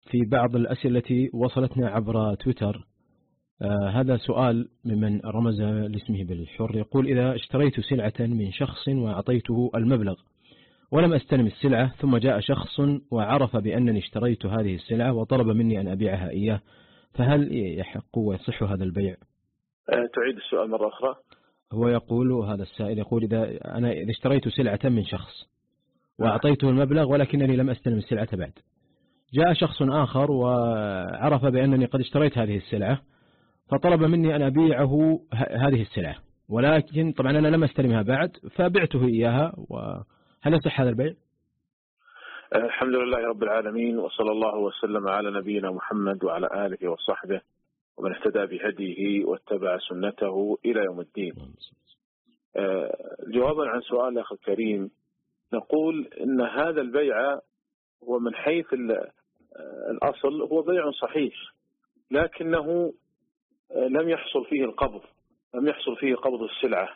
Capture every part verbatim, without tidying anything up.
في بعض الأسئلة التي وصلتنا عبر تويتر. آه هذا سؤال ممن رمز لاسمه بالحر، يقول: إذا اشتريت سلعة من شخص وأعطيته المبلغ ولم أستلم السلعة، ثم جاء شخص وعرف بأنني اشتريت هذه السلعة وطلب مني أن أبيعها إياه، فهل يحق ويصح هذا البيع؟ تعيد السؤال مرة أخرى. هو يقول، هذا السائل يقول: إذا أنا إذا اشتريت سلعة من شخص وأعطيته المبلغ ولكنني لم أستلم السلعة بعد، جاء شخص آخر وعرف بأنني قد اشتريت هذه السلعة فطلب مني أن أبيعه هذه السلعة، ولكن طبعا أنا لم أستلمها بعد فبعته إياها، وهل يصح هذا البيع؟ الحمد لله رب العالمين، وصلى الله وسلم على نبينا محمد وعلى آله وصحبه ومن اهتدى بهديه واتبع سنته إلى يوم الدين. جوابا عن سؤال الأخ الكريم، نقول إن هذا البيع هو من حيث الأصل هو بيع صحيح، لكنه لم يحصل فيه القبض، لم يحصل فيه قبض السلعة،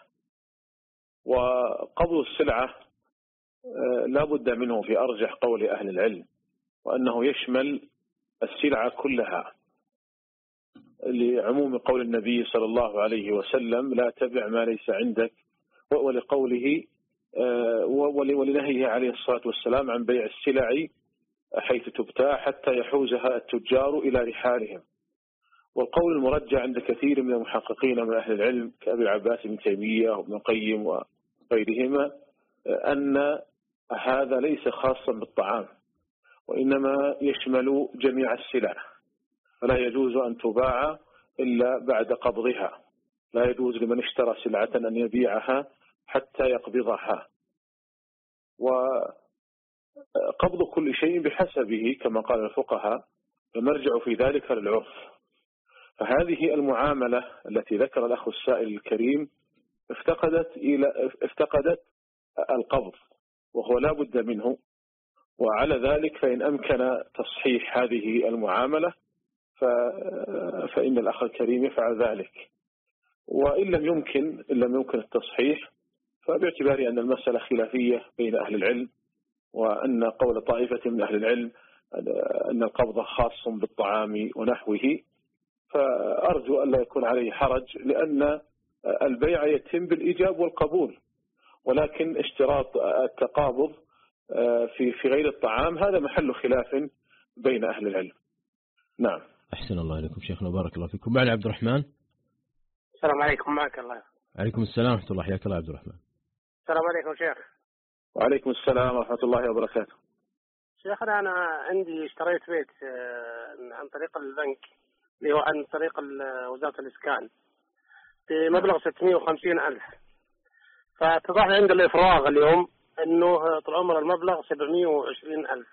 وقبض السلعة لا بد منه في أرجح قول أهل العلم، وأنه يشمل السلعة كلها، لعموم قول النبي صلى الله عليه وسلم: لا تبع ما ليس عندك، ولقوله ولنهيه عليه الصلاة والسلام عن بيع السلع حيث تبتاع حتى يحوزها التجار إلى رحالهم. والقول المرجع عند كثير من المحققين من أهل العلم كأبي العباس بن تيمية وابن القيم وغيرهما أن هذا ليس خاصا بالطعام، وإنما يشمل جميع السلع، فلا يجوز أن تباع إلا بعد قبضها، لا يجوز لمن اشترى سلعة أن يبيعها حتى يقبضها. وقبض كل شيء بحسبه كما قال الفقهاء، فمرجع في ذلك للعرف. فهذه المعاملة التي ذكر الأخ السائل الكريم افتقدت إلى افتقدت القبض، وهو لا بد منه، وعلى ذلك فإن أمكن تصحيح هذه المعاملة فإن الأخ الكريم يفعل ذلك، وإن لم يمكن إن لم يمكن التصحيح فباعتبار أن المسألة خلافية بين أهل العلم، وأن قول طائفة من أهل العلم أن القبض خاص بالطعام ونحوه، فأرجو أن لا يكون عليه حرج، لأن البيع يتم بالإيجاب والقبول، ولكن اشتراط التقابض في في غير الطعام هذا محل خلاف بين أهل العلم. نعم. أحسن الله إليكم شيخنا وبارك الله فيكم. معنا عبد الرحمن. السلام عليكم. معك الله. عليكم السلام ورحمة الله. حياك الله عبد الرحمن. السلام عليكم شيخ. وعليكم السلام ورحمة الله وبركاته. شيخنا أنا عندي اشتريت بيت عن طريق البنك، اللي هو عن طريق وزارة الإسكان، بمبلغ ستمائة وخمسين ألف، فاتضح عند الإفراغ اليوم أنه طول عمر المبلغ سبعمائة وعشرين ألف.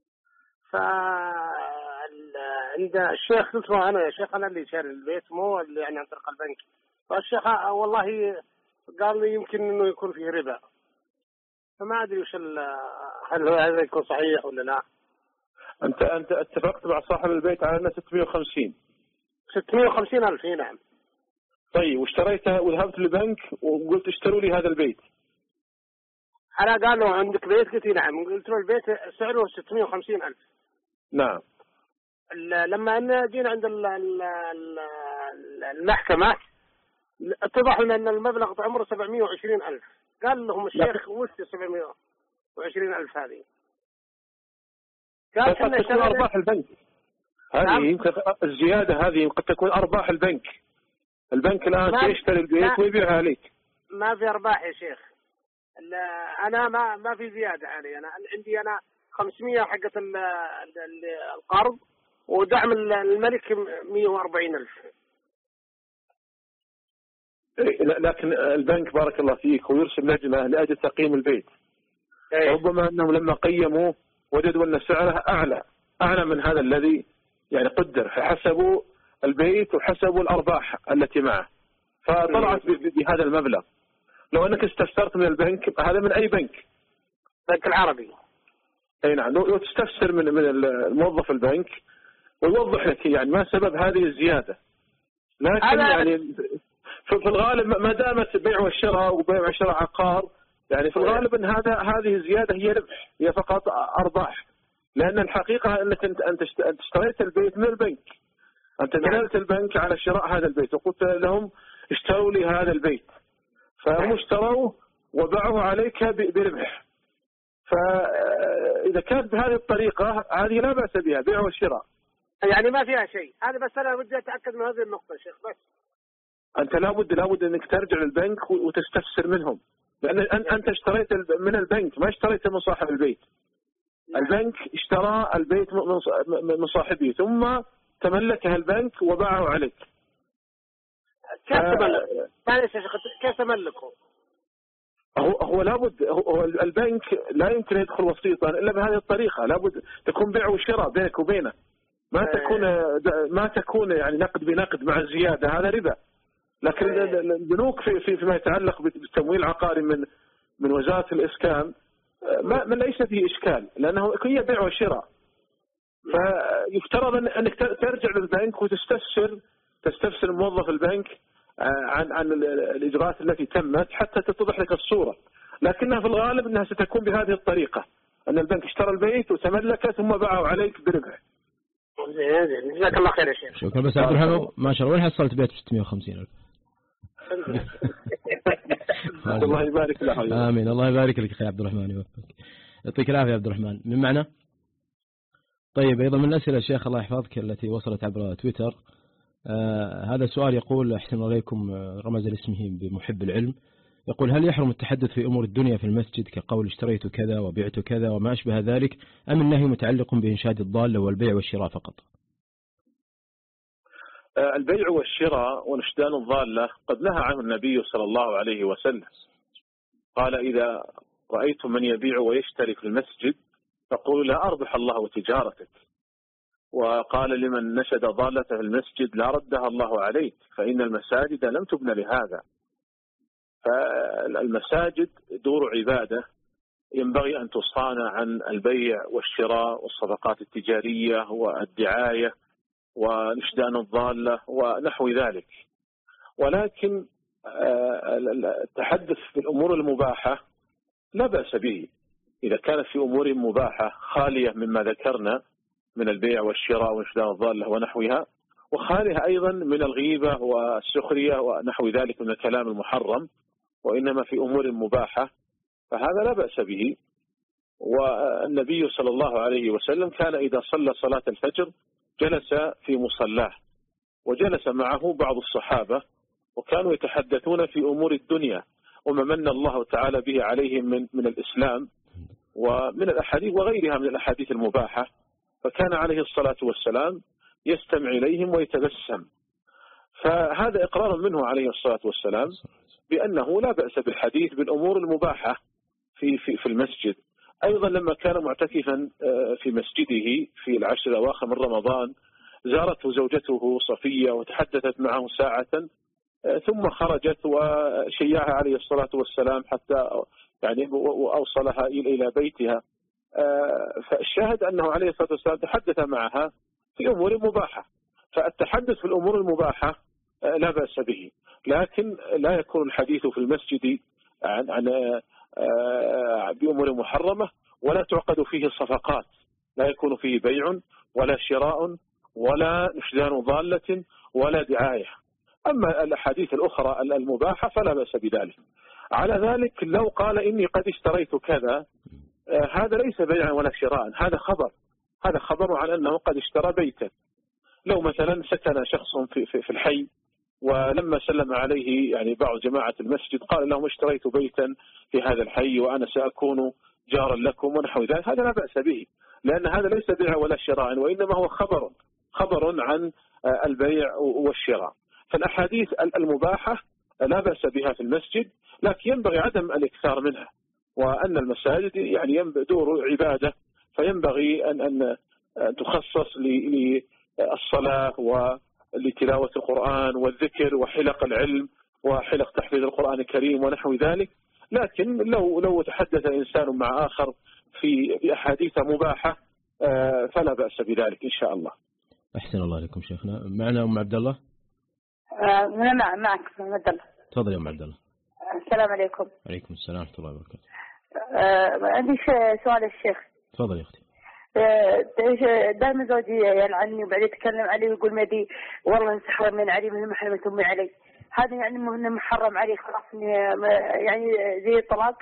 فعند الشيخ قلت له أنا يا شيخ أنا اللي شاري البيت مو اللي يعني عن طريق البنك، فالشيخ والله قال لي يمكن أنه يكون فيه ربا، فما أدري وش هل هذا يكون صحيح ولا لا. أنت أنت اتفقت مع صاحب البيت على أنه ستمائة وخمسين ستمائة وخمسين ألف. نعم. طيب واشتريتها وذهبت للبنك وقلت اشتروا لي هذا البيت؟ أنا قال له عندك بيت؟ قلت نعم. قلت له البيت سعره ستمائة وخمسين ألف. نعم. لما أن جينا عند المحكمة اتضح لنا أن المبلغ عمره سبعمائة وعشرين ألف. قال لهم الشيخ وش سبعمائة وعشرين ألف هذه؟ قال قد تكون أرباح البنك هذه. نعم. يمكن الزيادة هذه قد تكون أرباح البنك. البنك الآن يشتري البيت ويبيعها عليك. ما في أرباح يا شيخ. أنا ما ما في زيادة علي. أنا عندي أنا خمسمائة حقة القرض، ودعم الملك مائة وأربعين ألف. لكن البنك بارك الله فيك ويرسل لجنة لأجل تقييم البيت. أيه. ربما أنهم لما قيموا وجدوا أن سعره أعلى أعلى من هذا الذي يعني قدر، فحسبوا البيت وحسبوا الأرباح التي معه فطلعت بهذا المبلغ. لو أنك استفسرت من البنك، هذا من أي بنك؟ البنك العربي. أي نعم. لو تستفسر من من الموظف البنك ويوضح لك يعني ما سبب هذه الزيادة. لكن يعني في الغالب ما دامت بيع والشراء وبيع وشراء عقار، يعني في الغالب أن هذا هذه الزيادة هي ربح، هي فقط أرباح، لأن الحقيقة أنك أنت أنت اشتريت البيت من البنك، أنت دللت البنك على شراء هذا البيت وقلت لهم اشتروا لي هذا البيت، فهم اشتروا وباعوه عليك بربح. فإذا كانت بهذه الطريقة هذه لا بأس بها، بيع وشراء، يعني ما فيها شيء. هذا بس أنا بدي أتأكد من هذه النقطة شيخ. بس أنت لابد لابد أنك ترجع للبنك وتستفسر منهم، لأن أنت اشتريت من البنك ما اشتريت من صاحب البيت. البنك اشترى البيت من صاحبه ثم تملكها البنك وباعه عليك. كيف تملك؟ معلش يا شيخ، كيف تملكه؟ هو هو لابد هو البنك لا يمكن يدخل وسيطا الا بهذه الطريقه، لابد تكون بيع وشراء بينك وبينه، ما تكون ما تكون يعني نقد بنقد مع الزياده، هذا ربا. لكن البنوك في في فيما يتعلق بالتمويل العقاري من من وزاره الاسكان ما, ما ليس فيه اشكال، لانه هي بيع وشراء. فيفترض انك ترجع للبنك وتستفسر تستفسر موظف البنك عن عن الاجراءات التي تمت حتى تتضح لك الصوره، لكنها في الغالب انها ستكون بهذه الطريقه، ان البنك اشترى البيت وتملكه ثم باعه عليك بربح. زين، جزاك الله خير يا شيخ. شكرا. بس عبد الرحمن ما شاء الله، وين حصلت بيت ب ستمائة وخمسين ألف؟ الله يبارك لك. امين. الله يبارك لك اخي عبد الرحمن، يوفقك، يعطيك العافيه عبد الرحمن. من معنا؟ طيب، ايضا من الاسئله الشيخ الله يحفظك التي وصلت عبر تويتر، آه هذا سؤال يقول: احسن الله عليكم، رمز لاسمه بمحب العلم، يقول: هل يحرم التحدث في امور الدنيا في المسجد كقول اشتريت كذا وبعت كذا وما اشبه ذلك، ام النهي متعلق بانشاد الضاله والبيع والشراء فقط؟ البيع والشراء ونشدان الضالة قد نهى عنه النبي صلى الله عليه وسلم، قال: إذا رأيتم من يبيع ويشتري في المسجد فقولوا لا أربح الله تجارتك. وقال لمن نشد ضالته في المسجد: لا ردها الله عليك، فإن المساجد لم تبنى لهذا. فالمساجد دور عبادة ينبغي أن تصان عن البيع والشراء والصفقات التجارية والدعاية ونشدان الضالة ونحو ذلك. ولكن التحدث في الأمور المباحة لا بأس به إذا كانت في أمور مباحة خالية مما ذكرنا من البيع والشراء ونشدان الضالة ونحوها، وخالية أيضا من الغيبة والسخرية ونحو ذلك من الكلام المحرم، وإنما في أمور مباحة، فهذا لا بأس به. والنبي صلى الله عليه وسلم كان إذا صلى صلاة الفجر جلس في مصلاه وجلس معه بعض الصحابة وكانوا يتحدثون في أمور الدنيا وما من الله تعالى به عليهم من من الإسلام ومن الأحاديث وغيرها من الأحاديث المباحة، فكان عليه الصلاة والسلام يستمع إليهم ويتبسم. فهذا إقرار منه عليه الصلاة والسلام بأنه لا بأس بالحديث بالأمور المباحة في في في المسجد. أيضا لما كان معتكفا في مسجده في العشر الأواخر من رمضان زارته زوجته صفية وتحدثت معه ساعة ثم خرجت وشيعها عليه الصلاة والسلام حتى يعني وأوصلها إلى بيتها. فالشاهد أنه عليه الصلاة والسلام تحدث معها في أمور مباحة. فالتحدث في الأمور المباحة لا بأس به، لكن لا يكون الحديث في المسجد عن عن بأمور محرمة، ولا تعقد فيه الصفقات، لا يكون فيه بيع ولا شراء ولا نشدان ضالة ولا دعاية. أما الأحاديث الأخرى المباحة فلا بأس بذلك. على ذلك لو قال إني قد اشتريت كذا، هذا ليس بيعا ولا شراء، هذا خبر هذا خبر عن أنه قد اشترى بيتا. لو مثلا سكن شخص في, في, في الحي ولما سلم عليه يعني بعض جماعة المسجد قال لهم اشتريت بيتا في هذا الحي وأنا سأكون جارا لكم ونحو ذلك، هذا لا بأس به، لأن هذا ليس بيع ولا شراء، وإنما هو خبر خبر عن البيع والشراء. فالأحاديث المباحة لا بأس بها في المسجد، لكن ينبغي عدم الإكثار منها، وأن المساجد يعني دور عبادة، فينبغي أن أن تخصص للصلاة ولتلاوة القرآن والذكر وحلق العلم وحلق تحفيظ القرآن الكريم ونحو ذلك. لكن لو لو تحدث إنسان مع آخر في أحاديث مباحة فلا بأس بذلك إن شاء الله. أحسن الله عليكم شيخنا. معنا أم عبد الله. آه نعم معك أم عبد الله. تفضل يا أم عبد الله. السلام عليكم. عليكم السلام ورحمة الله وبركاته. آه عندي سؤال الشيخ. تفضل يا أختي. دائما زوجي يلعني وبعدين يتكلم علي ويقول مدي والله انسحب من علي من محرمة أمي علي. هذا يعني انه محرم علي خلاص يعني زي الطلاق.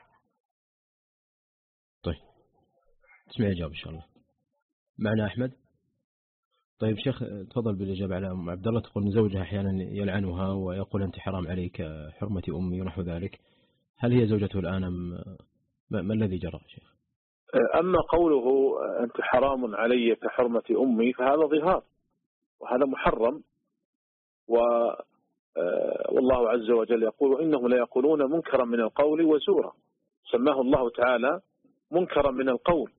طيب تسمعي الإجابة إن شاء الله. معنا أحمد. طيب شيخ تفضل بالإجابة على أم عبد الله. تقول زوجها أحيانا يلعنها ويقول أنت حرام عليك حرمة أمي ونحو ذلك. هل هي زوجته الآن أم ما, ما الذي جرى شيخ؟ أما قوله أنت حرام علي كحرمة أمي فهذا ظهار وهذا محرم، و والله عز وجل يقول إنهم لا يقولون منكرا من القول وزورا. سماه الله تعالى منكرا من القول،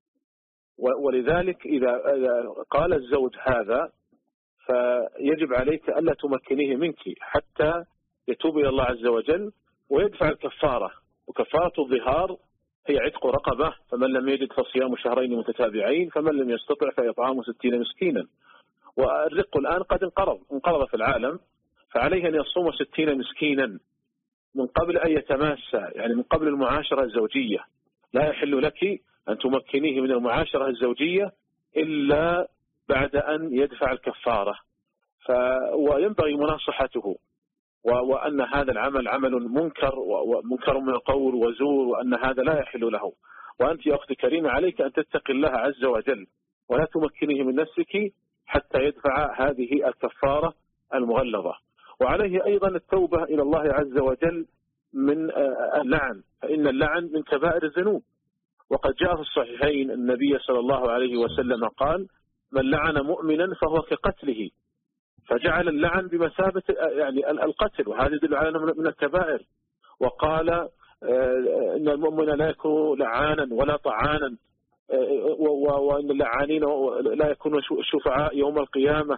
ولذلك إذا قال الزوج هذا فيجب عليك ألا تمكنيه منك حتى يتوب إلى الله عز وجل ويدفع الكفارة. وكفارة الظهار هي عتق رقبة، فمن لم يجد فصيام شهرين متتابعين، فمن لم يستطع فإطعام ستين مسكينا. والرق الآن قد انقرض انقرض في العالم، فعليه أن يصوم ستين مسكينا من قبل أن يتماسى، يعني من قبل المعاشرة الزوجية. لا يحل لك أن تمكنيه من المعاشرة الزوجية إلا بعد أن يدفع الكفارة. ف... وينبغي مناصحته وأن هذا العمل عمل منكر ومنكر من القول وزور، وأن هذا لا يحل له. وأنت يا أختي كريمة عليك أن تتقي الله عز وجل ولا تمكنيه من نفسك حتى يدفع هذه الكفارة المغلظة. وعليه أيضا التوبة إلى الله عز وجل من اللعن، فإن اللعن من كبائر الذنوب. وقد جاء في الصحيحين النبي صلى الله عليه وسلم قال من لعن مؤمنا فهو كقتله، فجعل اللعن بمثابة يعني القتل، وهذا يدل على أنه من الكبائر. وقال إن المؤمن لا يكون لعانا ولا طعانا، وإن اللعانين لا يكونوا شفعاء يوم القيامة.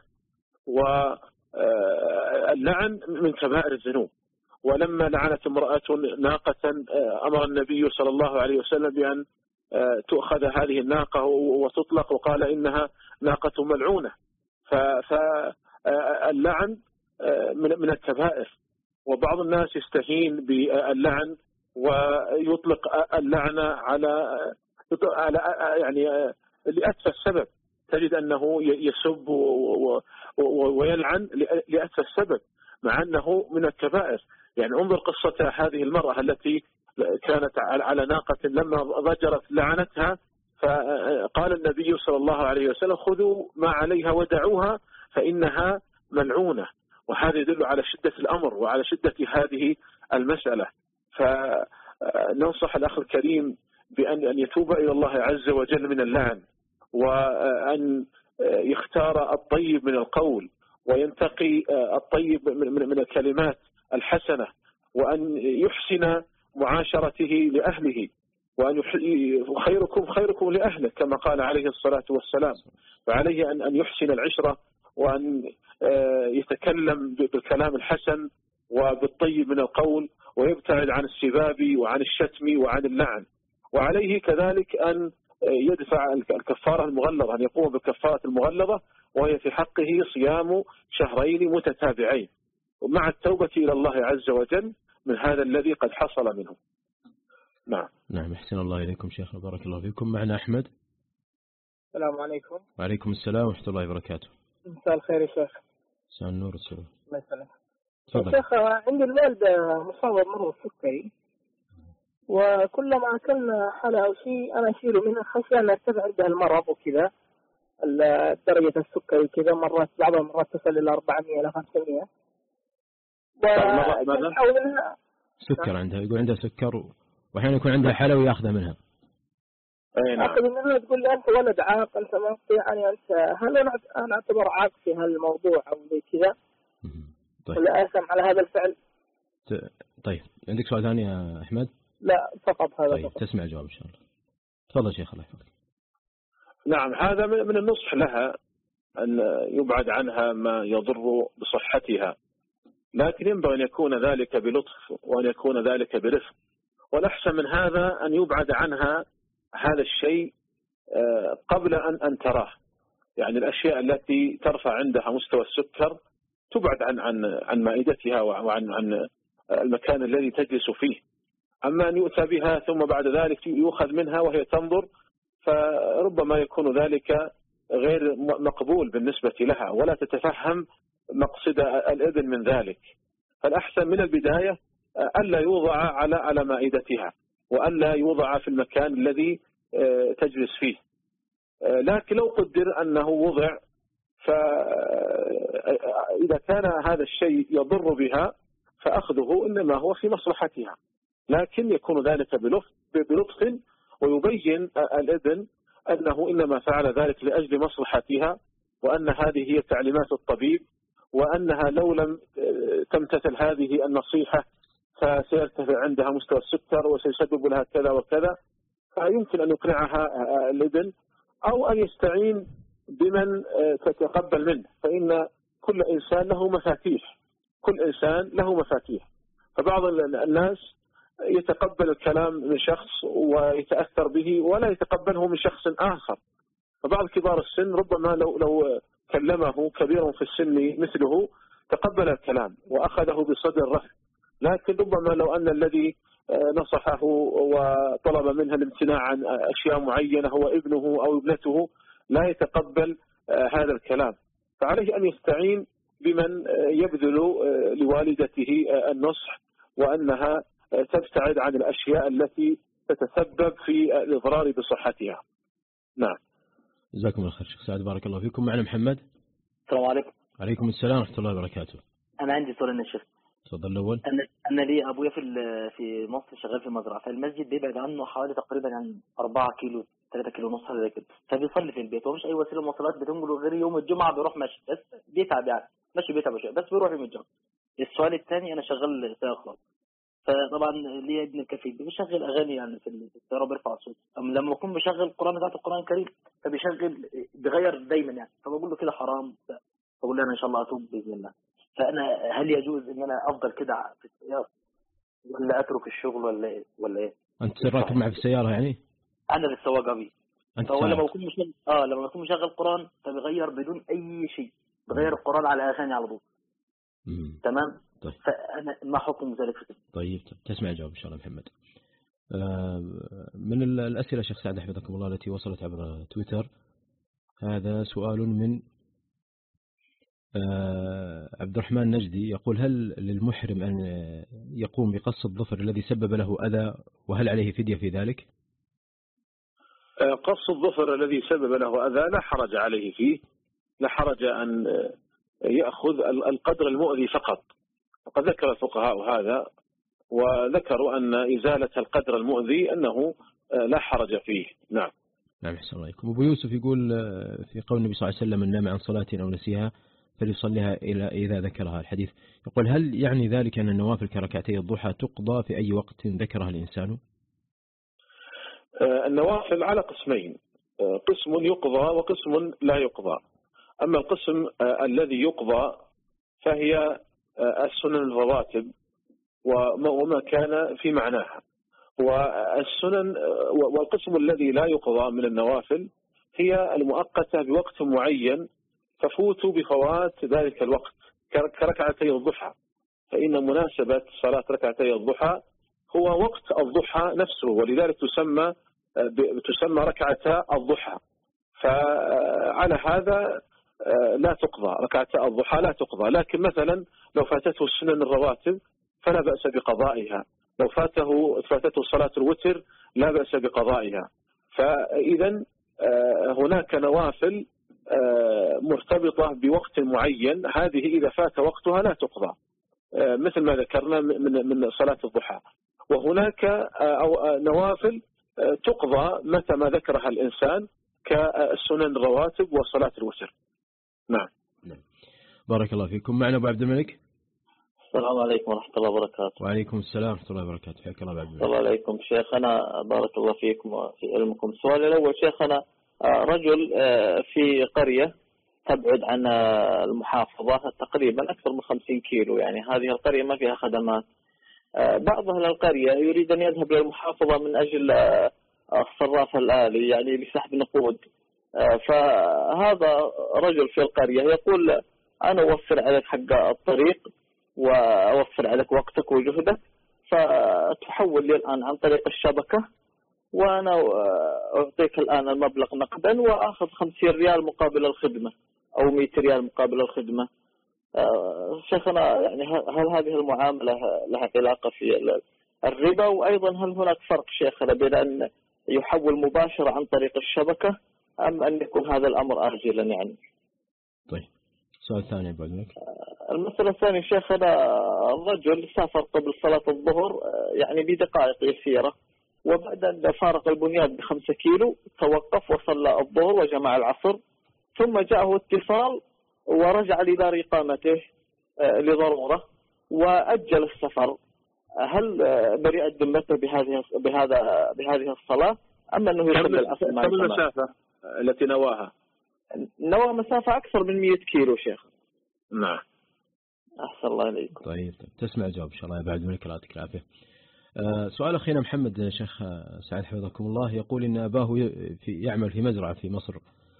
واللعن من كبائر الذنوب. ولما لعنت امرأة ناقة أمر النبي صلى الله عليه وسلم بأن تؤخذ هذه الناقة وتطلق، وقال إنها ناقة ملعونة. فاللعن من الكبائر. وبعض الناس يستهين باللعن ويطلق اللعنة على يعني لأتفه السبب. تجد أنه يسب ويلعن لأتفه السبب مع أنه من الكبائر. يعني انظر قصة هذه المرأة التي كانت على ناقة لما ضجرت لعنتها، فقال النبي صلى الله عليه وسلم خذوا ما عليها ودعوها فإنها ملعونة. وهذا يدل على شدة الأمر وعلى شدة هذه المسألة. فننصح الأخ الكريم بأن أن يتوب إلى الله عز وجل من اللعن، وأن يختار الطيب من القول وينتقي الطيب من الكلمات الحسنة، وأن يحسن معاشرته لأهله، وأن خيركم خيركم لأهله كما قال عليه الصلاة والسلام. فعليه أن يحسن العشرة وأن يتكلم بالكلام الحسن وبالطيب من القول، ويبتعد عن السباب وعن الشتم وعن اللعن. وعليه كذلك أن يدفع الكفارة المغلظة، أن يقوم بالكفارة المغلظة، وهي في حقه صيام شهرين متتابعين ومع التوبة إلى الله عز وجل من هذا الذي قد حصل منه. نعم. نعم أحسن الله إليكم شيخنا بارك الله فيكم. معنا أحمد. السلام عليكم. وعليكم السلام ورحمة الله وبركاته. مساء الخير يا شيخ. مساء النور والسلام. الله يسلمك. تفضل. شيخ عندي الوالدة مصابة بمرض السكري، وكلما أكلنا حلا أو شيء أنا أشيله منها خشية أن أرتفع عندها المرض وكذا درجة السكري كذا، مرات بعض المرات تصل إلى أربعمائة إلى خمسمائة. منها سكر عندها، يقول عندها سكر وأحيانا يكون عندها حلا ويأخذ منها. أي نعم. أخذ منها تقول لي أنت ولد عاق، أنت ما يعني أنت هل أنا أعتبر عاق في هالموضوع أو زي كذا؟ طيب. ولا أسم على هذا الفعل؟ طيب عندك سؤال ثاني يا أحمد؟ لا فقط هذا. طيب فقط. تسمع الجواب إن شاء الله. تفضل شيخ الله يحفظك. نعم هذا من النصح لها أن يبعد عنها ما يضر بصحتها، لكن ينبغي أن يكون ذلك بلطف وأن يكون ذلك برفق. والأحسن من هذا أن يبعد عنها هذا الشيء قبل أن أن تراه. يعني الأشياء التي ترفع عندها مستوى السكر تبعد عن عن عن مائدتها وعن عن المكان الذي تجلس فيه. أما أن يؤتى بها ثم بعد ذلك يؤخذ منها وهي تنظر، فربما يكون ذلك غير مقبول بالنسبة لها ولا تتفهم مقصد الإذن من ذلك. فالأحسن من البداية ألا يوضع على على مائدتها وألا يوضع في المكان الذي تجلس فيه. لكن لو قدر أنه وضع، فإذا كان هذا الشيء يضر بها فأخذه إنما هو في مصلحتها، لكن يكون ذلك بلطف ويبين الإذن أنه إنما فعل ذلك لأجل مصلحتها، وأن هذه هي تعليمات الطبيب، وأنها لو لم تمتثل هذه النصيحة فسيرتفع عندها مستوى السكر وسيسبب لها كذا وكذا. فيمكن أن يقنعها الإذن أو أن يستعين بمن تتقبل منه، فإن كل إنسان له مفاتيح، كل إنسان له مفاتيح. فبعض الناس يتقبل الكلام من شخص ويتأثر به ولا يتقبله من شخص آخر. فبعض كبار السن ربما لو لو كلمه كبير في السن مثله تقبل الكلام وأخذه بصدر رحب، لكن ربما لو أن الذي نصحه وطلب منها الامتناع عن أشياء معينة هو ابنه أو ابنته لا يتقبل هذا الكلام، فعليه أن يستعين بمن يبذل لوالدته النصح وأنها تبتعد عن الأشياء التي تتسبب في الإضرار بصحتها. نعم. جزاكم الله خير شيخ سعد، بارك الله فيكم. معنا محمد. السلام عليكم. عليكم السلام ورحمة الله وبركاته. أنا عندي سؤال يا شيخ. تفضل الأول. أنا أنا لي أبويا في في مصر شغال في مزرعة، فالمسجد بيبعد عنه حوالي تقريبا عن أربعة كيلو ثلاثة كيلو ونص حاجة كده، فبيصلي في البيت ومش أي وسيلة مواصلات بتنقله غير يوم الجمعة بيروح ماشي، بس بيتعب يعني ماشي بيتعب شوية بس بيروح يوم الجمعة. السؤال الثاني أنا شغال سائق، فطبعا لي ابن الكفيل بيشغل أغاني يعني في السيارة بيرفع الصوت، أما لما أكون بشغل القرآن بتاعت القرآن الكريم فبيشغل بيغير دايما يعني، فبقول له كده حرام، بقول له أنا إن شاء الله أتوب بإذن الله. فأنا هل يجوز إن أنا أفضل كده في السيارة ولا أترك الشغل ولا إيه ولا إيه؟ أنت راكب معي في السيارة يعني؟ أنا للسواق أبي. أنت فهو لما أكون مشغل آه لما أكون مشغل قرآن فبيغير بدون أي شيء، بغير القرآن على أغاني على طول. تمام؟ طيب. فأنا ما حكم ذلك في كده؟ طيب تسمع الجواب إن شاء الله محمد. من الأسئلة شيخ سعد حفظكم الله التي وصلت عبر تويتر، هذا سؤال من عبد الرحمن نجدي يقول: هل للمحرم أن يقوم بقص الظفر الذي سبب له أذى، وهل عليه فدية في ذلك؟ قص الظفر الذي سبب له أذى لا حرج عليه فيه، لا حرج أن يأخذ القدر المؤذي فقط. وقد ذكر الفقهاء هذا وذكروا أن إزالة القدر المؤذي أنه لا حرج فيه. نعم. نعم أحسن الله عليكم. أبو يوسف يقول في قول النبي صلى الله عليه وسلم: من نام عن صلاة أو نسيها فليصليها إلى إذا ذكرها. الحديث يقول: هل يعني ذلك أن النوافل كركعتي الضحى تقضى في أي وقت ذكرها الإنسان؟ النوافل على قسمين، قسم يقضى وقسم لا يقضى. أما القسم الذي يقضى فهي السنن الرواتب وما كان في معناها، والسنن والقسم الذي لا يقضى من النوافل هي المؤقتة بوقت معين تفوت بفوات ذلك الوقت كركعتي الضحى، فإن مناسبة صلاة ركعتي الضحى هو وقت الضحى نفسه، ولذلك تسمى تسمى ركعتا الضحى. فعلى هذا لا تقضى ركعتا الضحى، لا تقضى. لكن مثلا لو فاتته السنن الرواتب فلا بأس بقضائها، لو فاته فاتته صلاة الوتر لا بأس بقضائها. فإذا هناك نوافل مرتبطة بوقت معين، هذه إذا فات وقتها لا تقضى، مثل ما ذكرنا من من صلاة الضحى. وهناك أو نوافل تقضى متى ما ذكرها الإنسان كالسنن الرواتب وصلاة الوتر. نعم. بارك الله فيكم. معنا أبو عبد الملك. السلام عليكم ورحمة الله وبركاته. وعليكم السلام ورحمة الله وبركاته. حياك الله أبو عبد الملك. السلام عليكم شيخنا، بارك الله فيكم وفي علمكم. السؤال الأول شيخنا: رجل في قرية تبعد عن المحافظة تقريبا أكثر من خمسين كيلو، يعني هذه القرية ما فيها خدمات. بعض أهل القرية يريد أن يذهب للمحافظة من أجل الصراف الآلي، يعني لسحب نقود. فهذا رجل في القرية يقول: أنا أوفر عليك حق الطريق وأوفر عليك وقتك وجهدك، فتحول لي الآن عن طريق الشبكة وأنا أعطيك الآن المبلغ نقدا وأخذ خمسين ريال مقابل الخدمة أو مئة ريال مقابل الخدمة. شيخنا يعني هل هذه المعاملة لها علاقة في الربا؟ وأيضا هل هناك فرق شيخنا بين أن يحول مباشرة عن طريق الشبكة أم أن يكون هذا الأمر آجلا يعني؟ طيب سؤال ثاني بعد منك. المسألة الثانية شيخنا، الرجل سافر قبل صلاة الظهر يعني بدقائق يسيرة، وبعد أن فارق البنيان بخمسة كيلو توقف وصلى الظهر وجمع العصر، ثم جاءه اتصال ورجع لدار إقامته لضرورة وأجل السفر. هل برئت ذمته بهذه بهذا بهذه الصلاة أم أنه يصلي العصر مع كم المسافة التي نواها؟ نوى مسافة أكثر من مئة كيلو شيخ. نعم. أحسن الله إليكم. طيب تسمع الجواب إن شاء الله بعد منك، الله يعطيك العافية. أه سؤال أخينا محمد شيخ سعد حفظكم الله، يقول إن أباه في يعمل في مزرعة في مصر،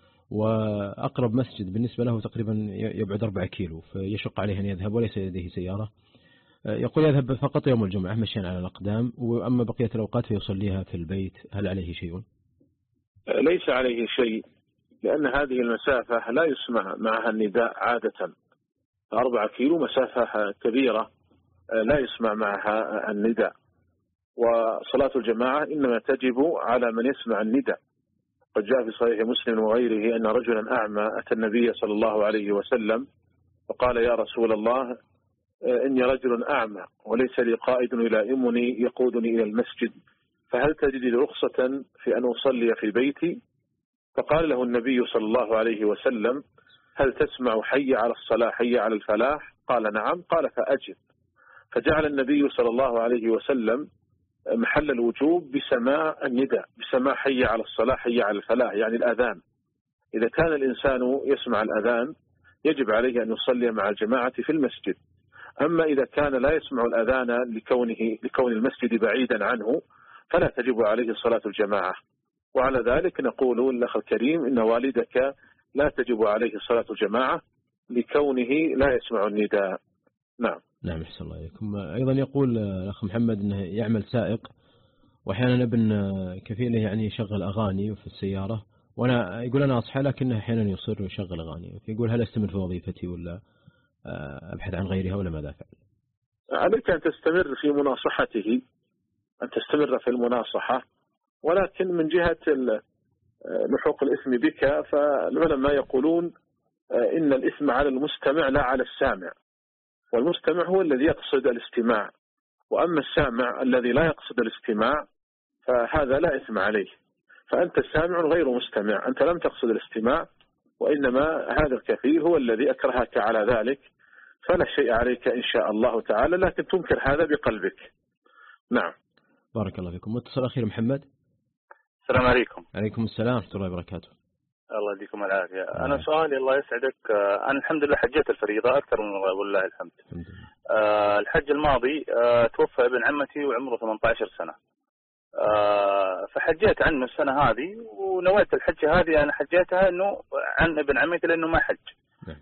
وأقرب مسجد بالنسبة له تقريبا يبعد أربعة كيلو، فيشق عليه أن يذهب وليس لديه سيارة. يقول يذهب فقط يوم الجمعة مشيا على الأقدام، وأما بقية الأوقات فيصليها في البيت، هل عليه شيء؟ ليس عليه شيء، لأن هذه المسافة لا يسمع معها النداء عادة. أربعة كيلو مسافة كبيرة لا يسمع معها النداء، وصلاة الجماعة إنما تجب على من يسمع النداء. قد جاء في صحيح مسلم وغيره أن رجلا أعمى أتى النبي صلى الله عليه وسلم وقال: يا رسول الله، إني رجل أعمى وليس لي قائد يلائمني يقودني إلى المسجد، فهل تجد لي رخصة في أن أصلي في بيتي؟ فقال له النبي صلى الله عليه وسلم: هل تسمع حي على الصلاة حي على الفلاح؟ قال: نعم. قال: فأجب. فجعل النبي صلى الله عليه وسلم محل الوجوب بسماع النداء، بسماع حي على الصلاة حي على الفلاح، يعني الأذان. إذا كان الإنسان يسمع الأذان يجب عليه أن يصلي مع الجماعة في المسجد. أما إذا كان لا يسمع الأذان لكونه لكون المسجد بعيدا عنه فلا تجب عليه صلاة الجماعة. وعلى ذلك نقول الأخ الكريم إن والدك لا تجب عليه صلاة الجماعة لكونه لا يسمع النداء. نعم. نعم أحسن الله إليكم. أيضا يقول الأخ محمد أنه يعمل سائق، وأحيانا ابن كفيله يعني يشغل أغاني في السيارة، وأنا يقول أنا أصحى لكنه أحيانا يصر ويشغل أغاني، يقول هل أستمر في وظيفتي ولا أبحث عن غيرها ولا ماذا أفعل؟ عليك أن تستمر في مناصحته، أن تستمر في المناصحة، ولكن من جهة لحوق الإثم بك فالعلماء يقولون إن الإثم على المستمع لا على السامع، والمستمع هو الذي يقصد الاستماع، وأما السامع الذي لا يقصد الاستماع فهذا لا إثم عليه. فأنت سامع غير مستمع، أنت لم تقصد الاستماع، وإنما هذا الكفيل هو الذي أكرهك على ذلك، فلا شيء عليك إن شاء الله تعالى، لكن تنكر هذا بقلبك. نعم. بارك الله فيكم. متصل أخير محمد. السلام عليكم. عليكم السلام ورحمة الله وبركاته. الله يديكم العافية. آه. أنا سؤالي الله يسعدك، أنا الحمد لله حجيت الفريضة أكثر من مرة والله الحمد. الحمد لله. آه الحج الماضي آه توفى ابن عمتي وعمره ثمانية عشر سنة، آه فحجيت عنه السنة هذه، ونويت الحجة هذه أنا حجيتها إنه عن ابن عمتي لأنه ما حج. نعم.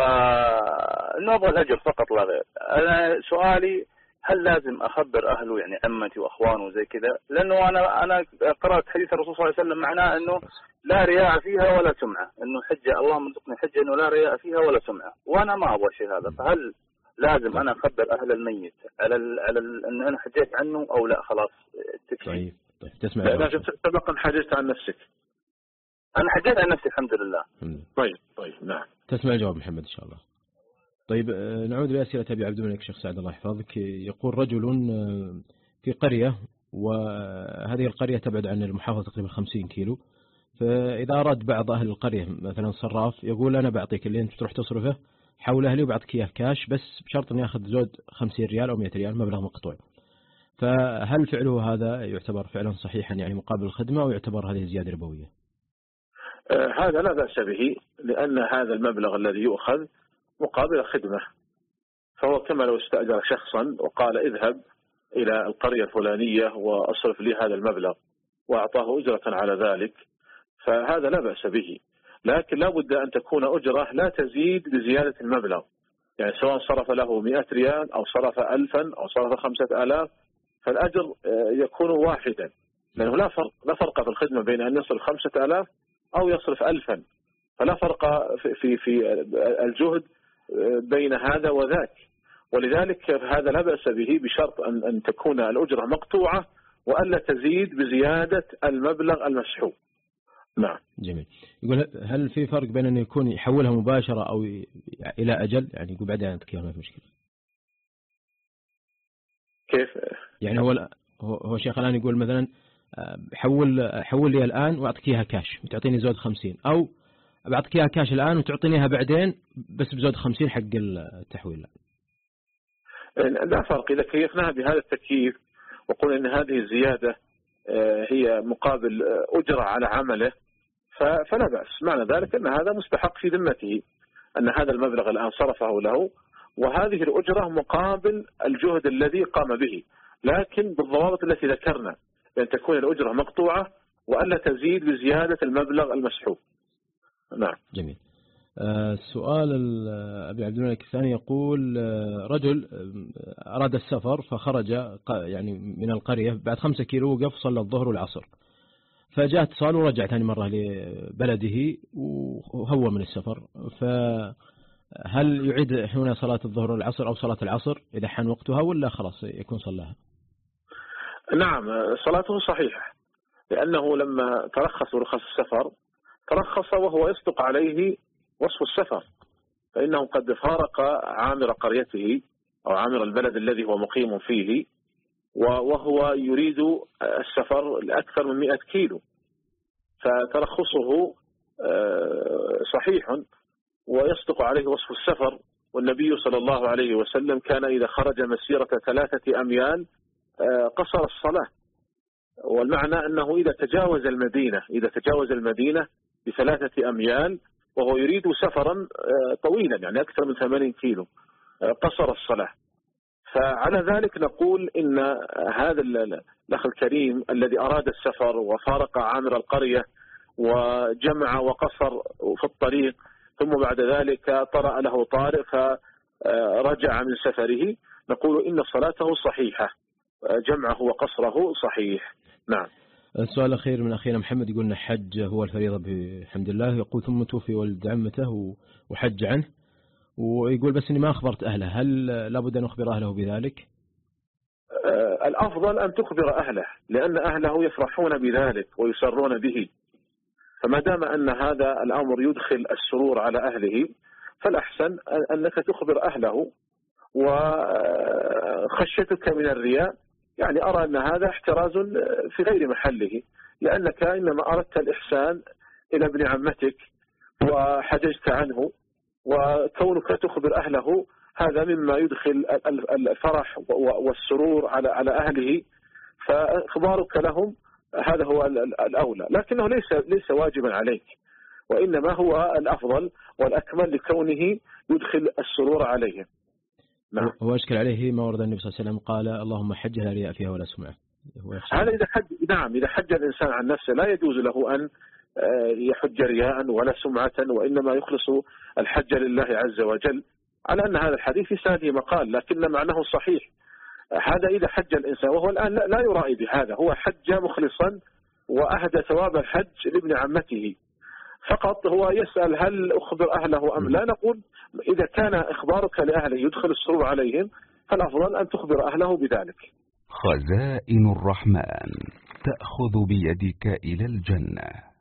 فإنه أبغى الأجر فقط لا غير. أنا سؤالي هل لازم أخبر أهله يعني عمتي وأخوانه وزي كذا؟ لأنه أنا أنا قرأت حديث الرسول صلى الله عليه وسلم معناه إنه لا رياء فيها ولا سمعة، إنه حجة اللهم ارزقني حجة إنه لا رياء فيها ولا سمعة، وأنا ما أبغى شيء هذا. فهل لازم أنا أخبر أهل الميت على ال على ال إن أنا حجيت عنه أو لا خلاص تكفي؟ طيب طيب تسمع. لكن سبقا حججت عن نفسك. أنا حجيت عن نفسي الحمد لله. طيب طيب نعم. تسمع الجواب محمد إن شاء الله. طيب نعود لأسئلة أبي عبد الملك شيخ سعد الله يحفظك. يقول رجل في قرية، وهذه القرية تبعد عن المحافظة تقريبا خمسين كيلو، فإذا أراد بعض أهل القرية مثلا صراف يقول أنا بعطيك اللي أنت تروح تصرفه حول أهلي وبعطيك إياه كاش، بس بشرط أن يأخذ زود خمسين ريال أو مئة ريال، مبلغ مقطوع. فهل فعله هذا يعتبر فعلا صحيحا يعني مقابل الخدمة، أو يعتبر هذه زيادة ربوية؟ آه هذا لا بأس به، لأن هذا المبلغ الذي يؤخذ مقابل خدمة، فهو كما لو استأجر شخصا وقال اذهب إلى القرية الفلانية وأصرف لي هذا المبلغ وأعطاه أجرة على ذلك، فهذا لا بأس به. لكن لا بد أن تكون أجرة لا تزيد بزيادة المبلغ، يعني سواء صرف له مئة ريال أو صرف ألفا أو صرف خمسة آلاف، فالأجر يكون واحدا، لأنه لا فرق لا فرق في الخدمة بين أن يصرف خمسة آلاف أو يصرف ألفا، فلا فرق في في الجهد بين هذا وذاك، ولذلك هذا لا بأس به بشرط أن أن تكون الأجرة مقطوعة وألا تزيد بزيادة المبلغ المسحوب. نعم. جميل. يقول هل في فرق بين أن يكون يحولها مباشرة أو إلى أجل؟ يعني يقول بعدين أنت ما في مشكلة. كيف؟ يعني هو هو شيخ الآن يقول مثلا حول حول لي الآن وأعطيك إياها كاش وتعطيني زود خمسين، أو بعطيك إياها كاش الآن وتعطيني إياها بعدين بس بزود خمسين حق التحويل. لا فرق إذا كيفناها بهذا التكييف وقلنا أن هذه الزيادة هي مقابل أجرة على عمله فلا بأس. معنى ذلك أن هذا مستحق في ذمته، أن هذا المبلغ الآن صرفه له وهذه الأجرة مقابل الجهد الذي قام به، لكن بالضوابط التي ذكرنا، بأن تكون الأجرة مقطوعة وألا تزيد بزيادة المبلغ المسحوب. نعم. جميل. السؤال أبي عبد الملك الثاني يقول رجل أراد السفر فخرج يعني من القرية بعد خمسة كيلو، وقف صلى الظهر والعصر، فجاء اتصال ورجع ثاني مرة لبلده وهو من السفر، فهل يعيد هنا صلاة الظهر والعصر أو صلاة العصر إذا حان وقتها ولا خلاص يكون صلاها؟ نعم صلاته صحيحة، لأنه لما ترخص رخص السفر ترخص وهو يصدق عليه وصف السفر، فإنه قد فارق عامر قريته أو عامر البلد الذي هو مقيم فيه وهو يريد السفر لأكثر من مئة كيلو، فترخصه صحيح ويصدق عليه وصف السفر. والنبي صلى الله عليه وسلم كان إذا خرج مسيرة ثلاثة أميال قصر الصلاة، والمعنى أنه إذا تجاوز المدينة إذا تجاوز المدينة بثلاثة أميال وهو يريد سفرا طويلا يعني أكثر من ثمانين كيلو قصر الصلاة. فعلى ذلك نقول إن هذا الأخ الكريم الذي أراد السفر وفارق عامر القرية وجمع وقصر في الطريق، ثم بعد ذلك طرأ له طارئ فرجع من سفره، نقول إن صلاته صحيحة، جمعه وقصره صحيح. نعم. السؤال الأخير من أخينا محمد يقول أن حج هو الفريضة بحمد الله، يقول ثم توفي ولد عمته وحج عنه، ويقول بس إني ما أخبرت أهله، هل لابد أن أخبر أهله بذلك؟ آه الأفضل أن تخبر أهله، لأن أهله يفرحون بذلك ويسرون به، فما دام أن هذا الأمر يدخل السرور على أهله فالأحسن أنك تخبر أهله. وخشيتك من الرياء يعني أرى أن هذا احتراز في غير محله، لأنك إنما أردت الإحسان إلى ابن عمتك وحججت عنه، وكونك تخبر أهله هذا مما يدخل الفرح والسرور على على أهله، فإخبارك لهم هذا هو الأولى، لكنه ليس ليس واجبا عليك، وإنما هو الأفضل والأكمل لكونه يدخل السرور عليهم. نعم. هو أشكل عليه ما ورد النبي صلى الله عليه وسلم قال اللهم حج لا رياء فيها ولا سمعة. هذا إذا حج نعم إذا حج الإنسان عن نفسه لا يجوز له أن يحج رياء ولا سمعة، وإنما يخلص الحج لله عز وجل، على أن هذا الحديث في سنده مقال لكن معناه صحيح. هذا إذا حج الإنسان وهو الآن لا يرائي بهذا، هو حج مخلصا وأهدى ثواب الحج لابن عمته، فقط هو يسأل هل أخبر أهله أم لا. نقول إذا كان إخبارك لأهله يدخل السرور عليهم فالأفضل أن تخبر أهله بذلك. خزائن الرحمن تأخذ بيدك إلى الجنة.